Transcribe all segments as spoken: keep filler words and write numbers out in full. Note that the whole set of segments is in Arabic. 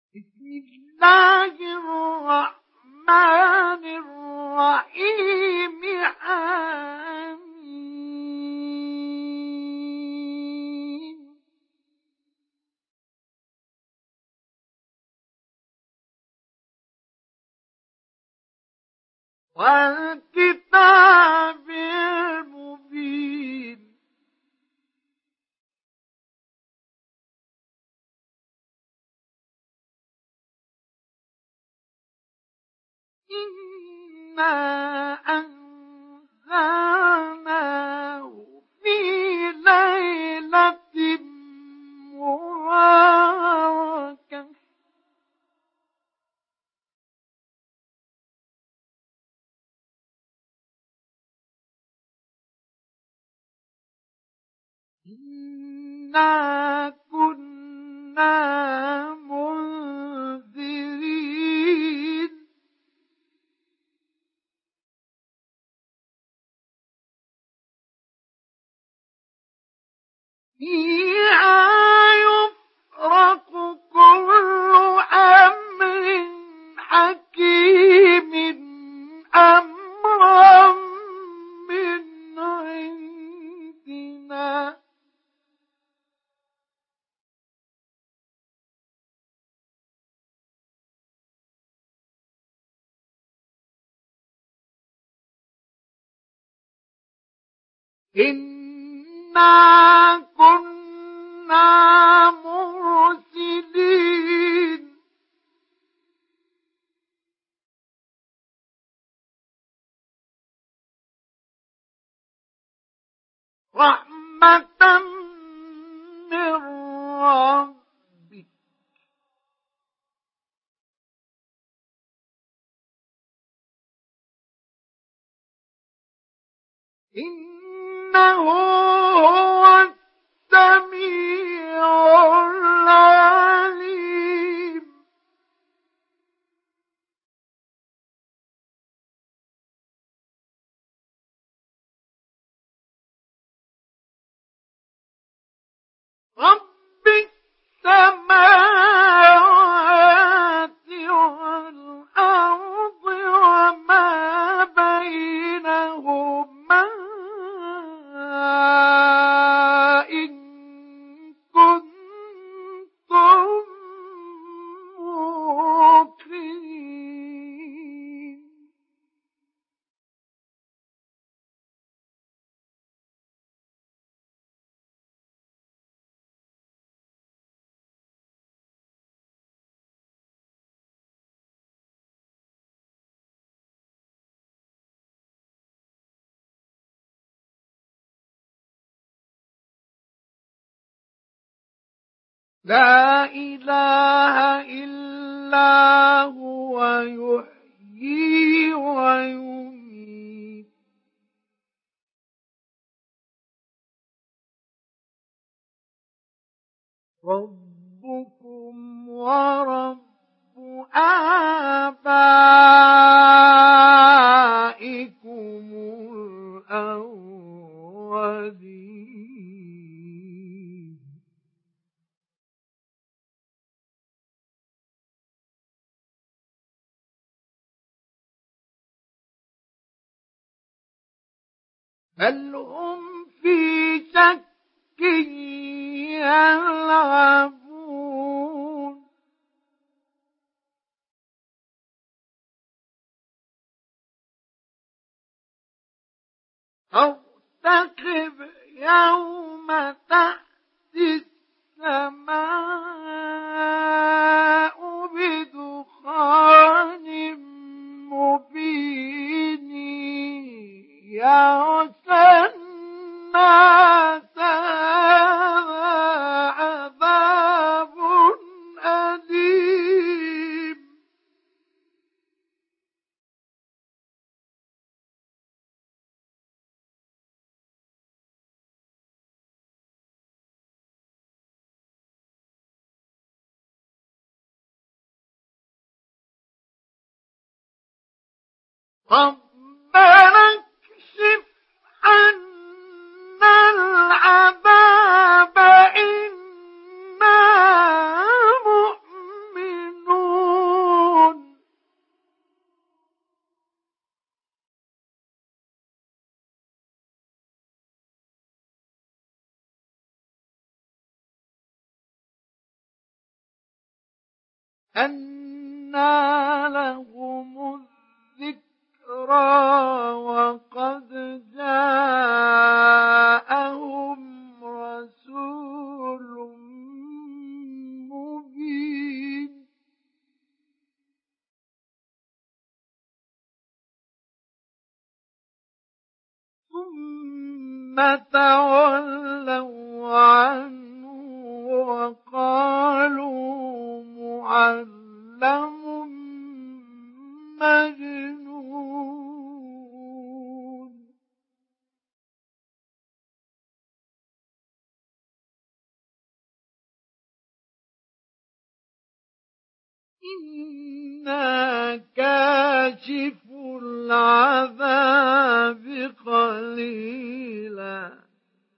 بسم الله الرحمن الرحيم آمين. والكتاب المبين إنا أنزلناه في ليلة مباركة إنا كنا منذرين فيها يفرق كل أمر حكيم أمرا من عندنا إنا كنا مرسلين رحمة من ربك إنه هو السميع العليم رب السماوات والأرض وما بينهما إن كنتم موقنين لا إله إلا هو يحيي ويميت ربكم ورب آبائكم الأولين بل هم في شك يلعبون ارتقب يوم تأتي السماء بدخان مبين يغشى الناس عذاب أليم ربنا اكشف عنا العذاب إنا مؤمنون أنى لهم الذكرى وقد جاءهم رسول مبين ثم تولوا عنه وقالوا معلم مجنون إنا كاشف العذاب قليلا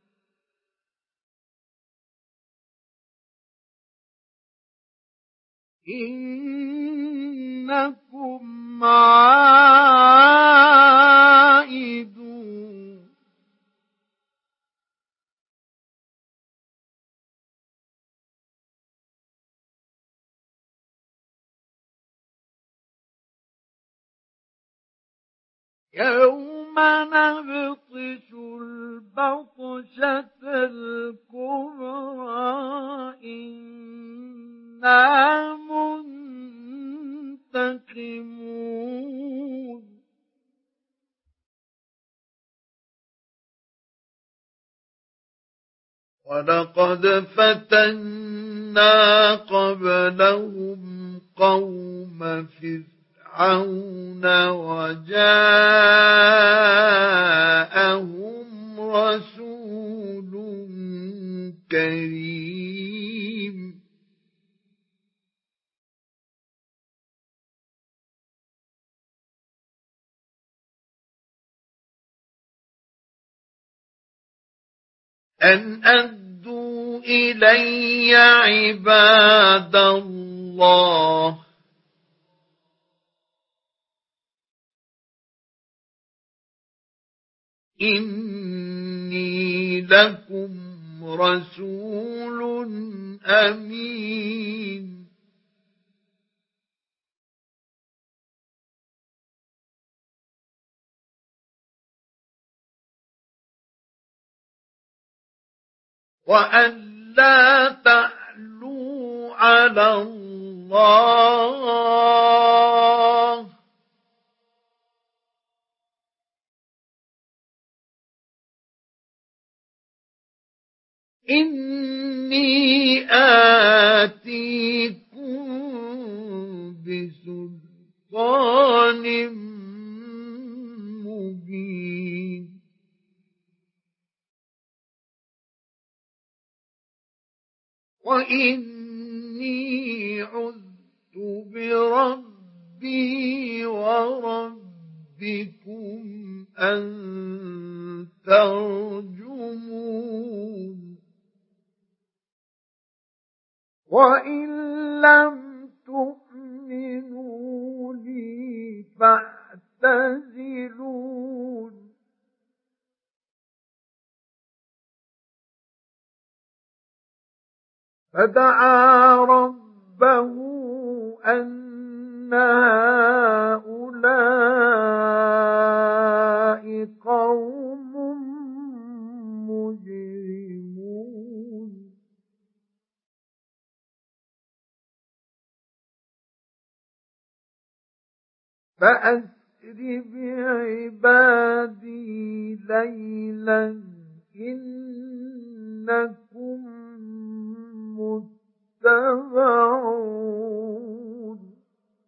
إنكم عائدون يوم نبطش البطشة الكبرى إنا منتقمون ولقد فتنا قبلهم قوم فرعون وجاءهم رسول كريم أن أدوا إلي عباد الله إني لكم رسول أمين وأن لا تعلوا على الله إني آتيكم بسلطان مبين وإني عذت بربي وربكم أن ترجمون وإن لم تؤمنوا لي فاعتزلون فدعا ربه أن هؤلاء قوم مجرمون فأسر بعبادي ليلا إنكم متبعون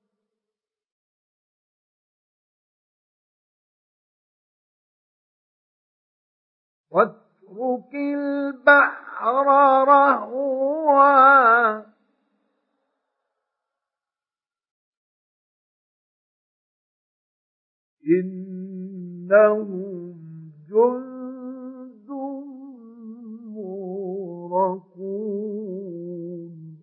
واترك البحر رهوا إنهم جند مغرقون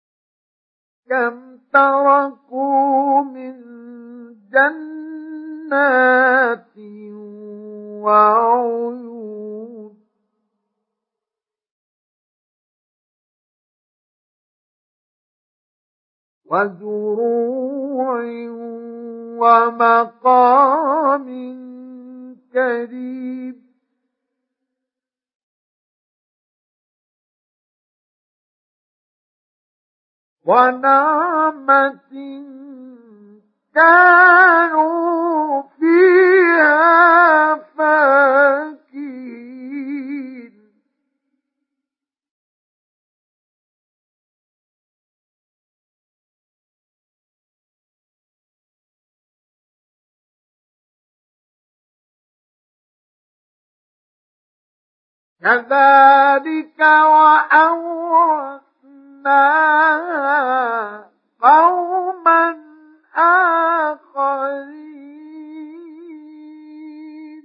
كم تركوا من جنات جنات وعيون وزروع ومقام كريم ونعمة كانوا فيها فاكهين كذلك وأورثناها قوما آخرين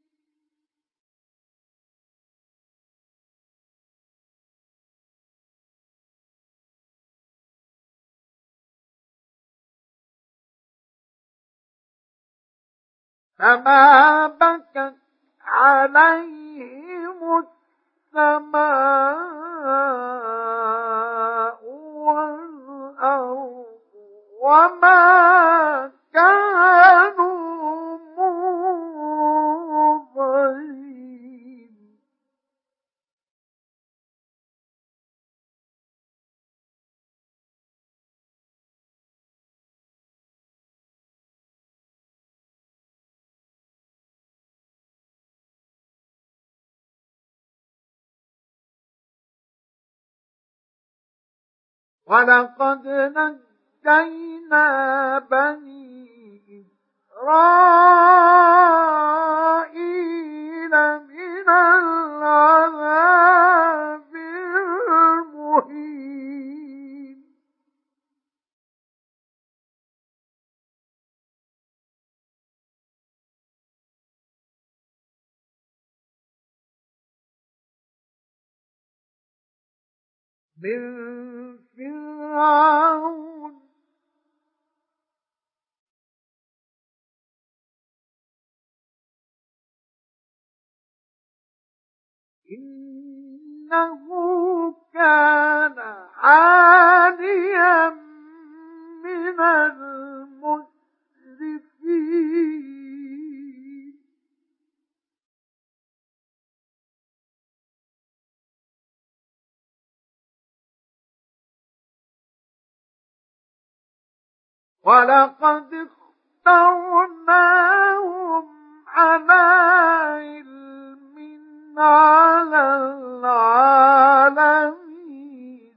فما بكت عليهم السماء والأرض وما كانوا منظرين ولقد نجينا بني إسرائيل من العذاب المهين من فرعون إنه كان عاليا من المسرفين ولقد اخترناهم على علم على العالمين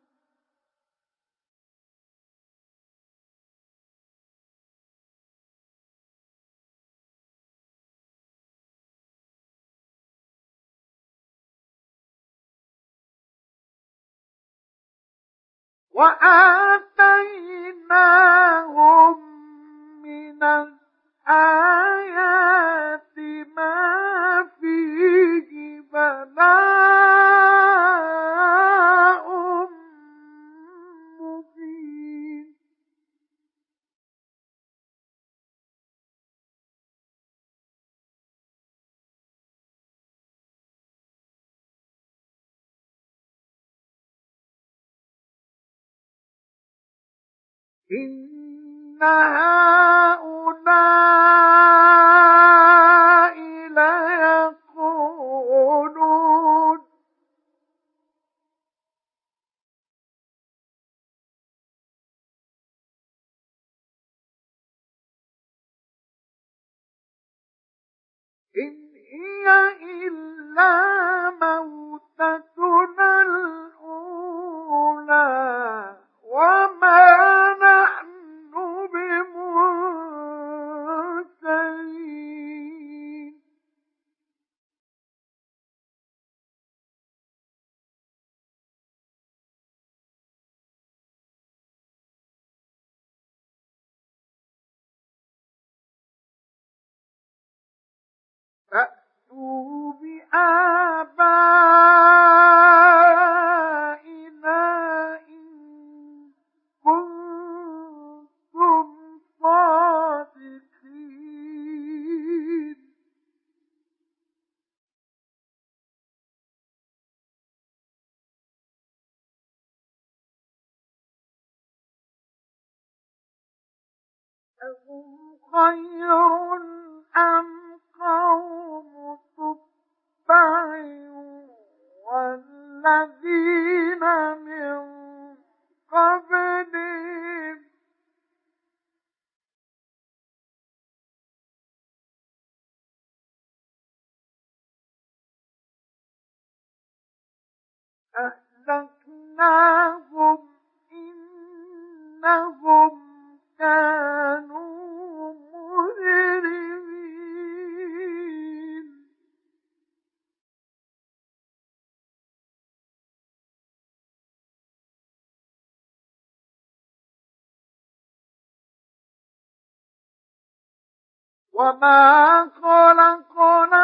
وآتيناهم من الآيات ما فيه بلاء مبين إن هؤلاء ليقولون إن هي إلا موتتنا الأولى وما نحن بمنشرين فأتوا بآبائنا إن كنتم صادقين أهم خير أم قوم تبع والذين من قبلهم أهلكناهم إنهم كانوا مجرمين وما خلقنا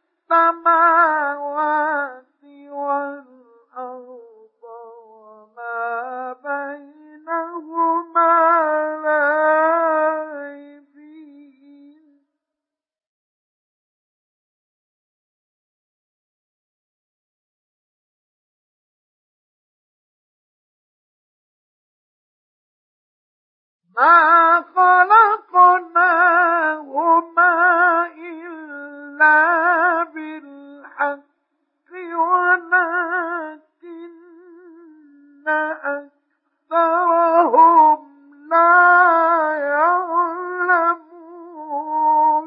السماوات والأرض وما بينهما لاعبين ما خلقناهما إلا بالحق ولكن أكثرهم لا يعلمون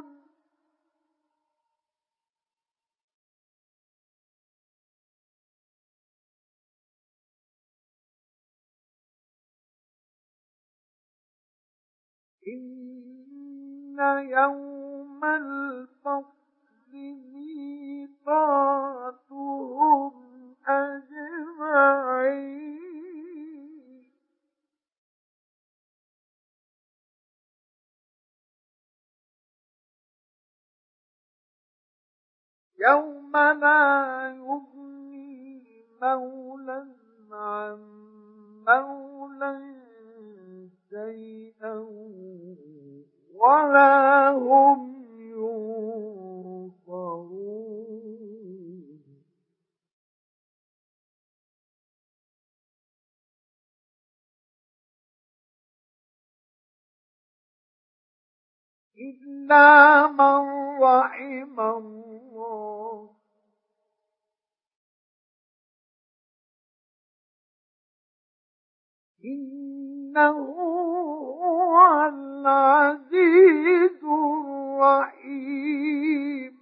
إن يوم الفصل ميقاتهم أجمعين يوم لا يغني مولى عن مولى شيئا ولا هم ينصرون إلا من رحم الله إنه هو العزيز الرحيم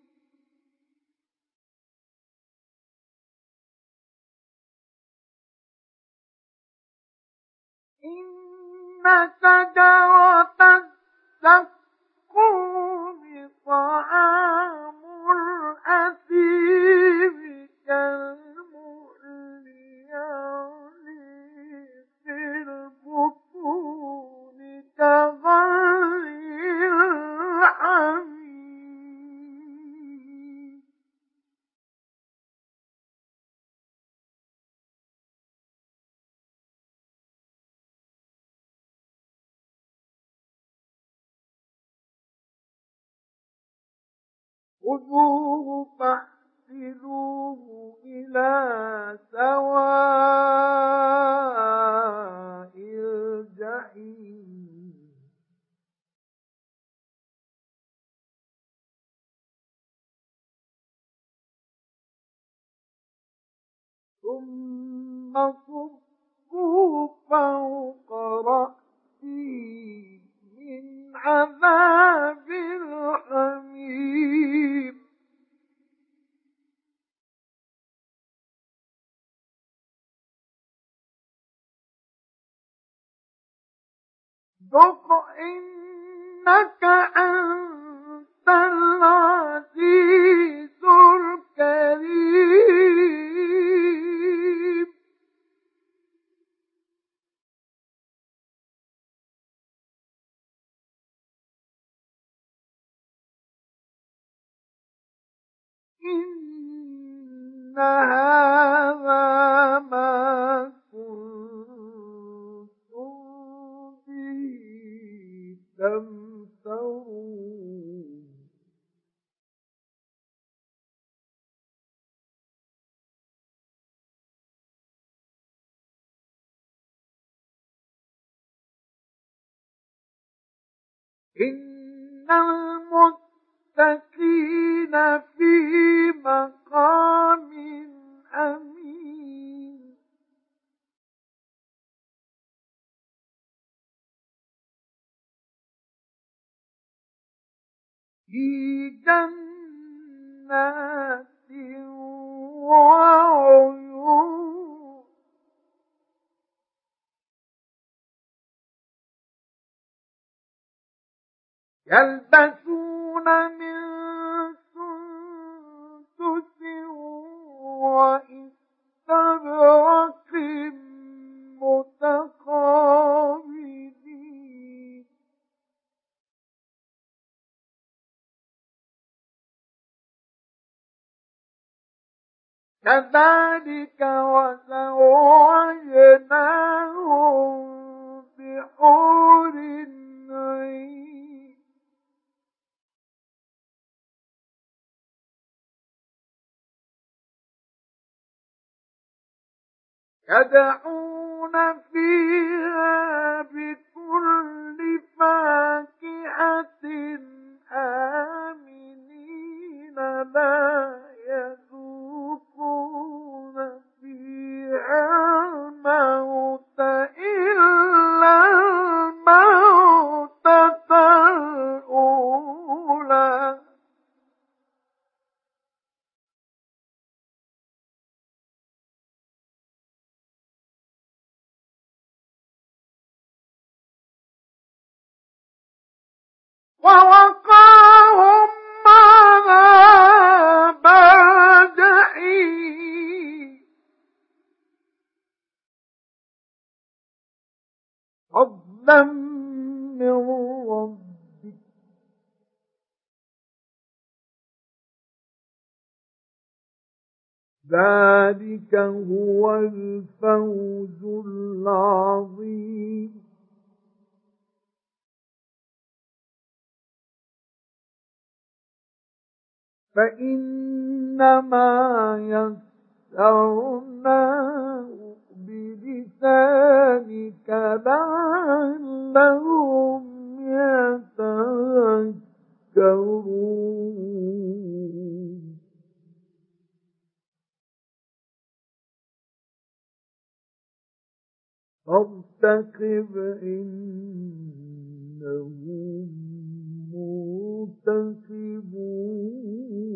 إن شجرة الزقوم طعام الأثيم كالمهل يغلي في البطون كغلي الحميم خذوه فاحتلوه إلى سواء الجحيم ثم صبوا فوق رأسه من عذاب الحميم ذق إنك أنت العزيز الكريم إن هذا ما كنتم به تمترون إن المتقين في مقام أمين في جنات وعيون يلبسون من سندس وإستبرق متقابلين كذلك وزوجناهم بحور عين يدعون فيها بكل فاكهة آمنين لا يذوقون فيها الموت إلا الموتة الأولى ووقاهم عذاب الجحيم فضلا من ربك ذلك هو الفوز العظيم فإنما يسرناه بلسانك لعلهم يتذكرون فارتقب إنهم مرتقبون